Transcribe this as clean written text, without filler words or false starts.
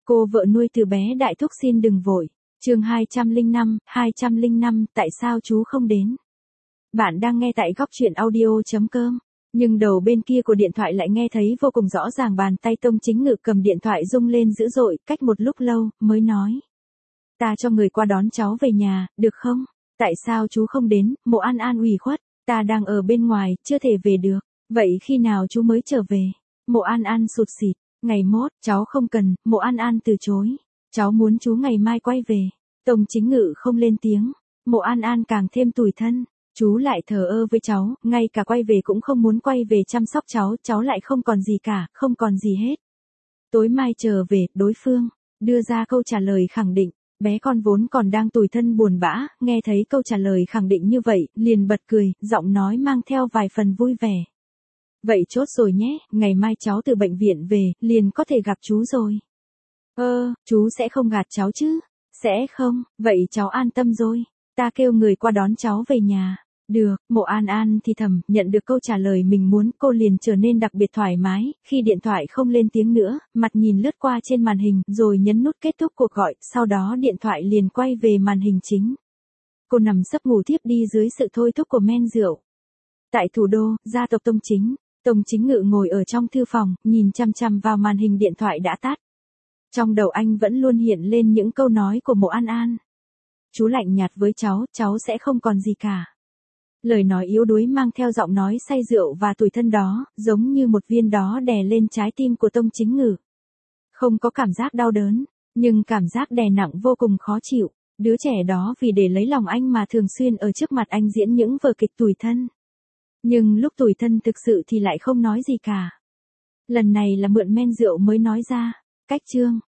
Cô vợ nuôi từ bé Đại Thúc xin đừng vội. Chương 205, tại sao chú không đến? Bạn đang nghe tại góc truyện audio.com. Nhưng đầu bên kia của điện thoại lại nghe thấy vô cùng rõ ràng bàn tay Tông Chính Ngự cầm điện thoại rung lên dữ dội, cách một lúc lâu, mới nói. Ta cho người qua đón cháu về nhà, được không? Tại sao chú không đến? Mộ An An ủy khuất, ta đang ở bên ngoài, chưa thể về được. Vậy khi nào chú mới trở về? Mộ An An sụt sịt, ngày mốt, cháu không cần. Mộ An An từ chối. Cháu muốn chú ngày mai quay về. Tông Chính Ngự không lên tiếng. Mộ An An càng thêm tủi thân. Chú lại thờ ơ với cháu, ngay cả quay về cũng không muốn quay về chăm sóc cháu lại không còn gì cả, không còn gì hết. Tối mai trở về, đối phương đưa ra câu trả lời khẳng định. Bé con vốn còn đang tủi thân buồn bã, nghe thấy câu trả lời khẳng định như vậy, liền bật cười, giọng nói mang theo vài phần vui vẻ. Vậy chốt rồi nhé, ngày mai cháu từ bệnh viện về, liền có thể gặp chú rồi. Chú sẽ không gạt cháu chứ? Sẽ không, vậy cháu an tâm rồi. Ta kêu người qua đón cháu về nhà. Được, Mộ An An thì thầm, nhận được câu trả lời mình muốn, cô liền trở nên đặc biệt thoải mái, khi điện thoại không lên tiếng nữa, mặt nhìn lướt qua trên màn hình, rồi nhấn nút kết thúc cuộc gọi, sau đó điện thoại liền quay về màn hình chính. Cô nằm sấp ngủ thiếp đi dưới sự thôi thúc của men rượu. Tại thủ đô, gia tộc Tông Chính Ngự ngồi ở trong thư phòng, nhìn chăm chăm vào màn hình điện thoại đã tắt. Trong đầu anh vẫn luôn hiện lên những câu nói của Mộ An An. Chú lạnh nhạt với cháu sẽ không còn gì cả. Lời nói yếu đuối mang theo giọng nói say rượu và tủi thân đó, giống như một viên đó đè lên trái tim của Tông Chính Ngự. Không có cảm giác đau đớn, nhưng cảm giác đè nặng vô cùng khó chịu. Đứa trẻ đó vì để lấy lòng anh mà thường xuyên ở trước mặt anh diễn những vở kịch tủi thân. Nhưng lúc tủi thân thực sự thì lại không nói gì cả. Lần này là mượn men rượu mới nói ra. Cách chương